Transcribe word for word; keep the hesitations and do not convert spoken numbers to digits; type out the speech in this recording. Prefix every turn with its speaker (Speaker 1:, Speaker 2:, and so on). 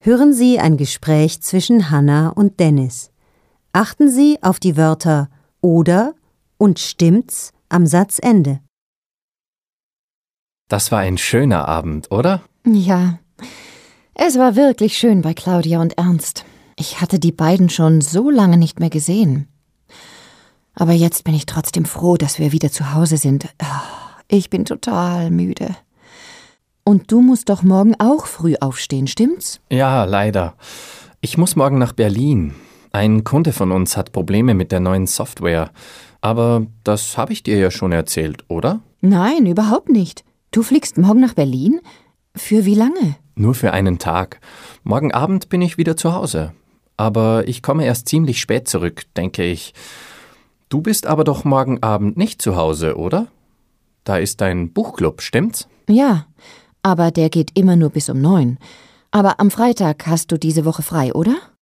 Speaker 1: Hören Sie ein Gespräch zwischen Hannah und Dennis. Achten Sie auf die Wörter oder und stimmt's am Satzende.
Speaker 2: Das war ein schöner Abend, oder?
Speaker 3: Ja, es war wirklich schön bei Claudia und Ernst. Ich hatte die beiden schon so lange nicht mehr gesehen. Aber jetzt bin ich trotzdem froh, dass wir wieder zu Hause sind. Ich bin total müde. Und du musst doch morgen auch früh aufstehen, stimmt's?
Speaker 2: Ja, leider. Ich muss morgen nach Berlin. Ein Kunde von uns hat Probleme mit der neuen Software. Aber das habe ich dir ja schon erzählt, oder?
Speaker 3: Nein, überhaupt nicht. Du fliegst morgen nach Berlin? Für wie lange?
Speaker 2: Nur für einen Tag. Morgen Abend bin ich wieder zu Hause. Aber ich komme erst ziemlich spät zurück, denke ich. Du bist aber doch morgen Abend nicht zu Hause, oder? Da ist dein Buchclub, stimmt's?
Speaker 3: Ja, aber der geht immer nur bis um neun. Aber am Freitag hast du diese Woche frei, oder?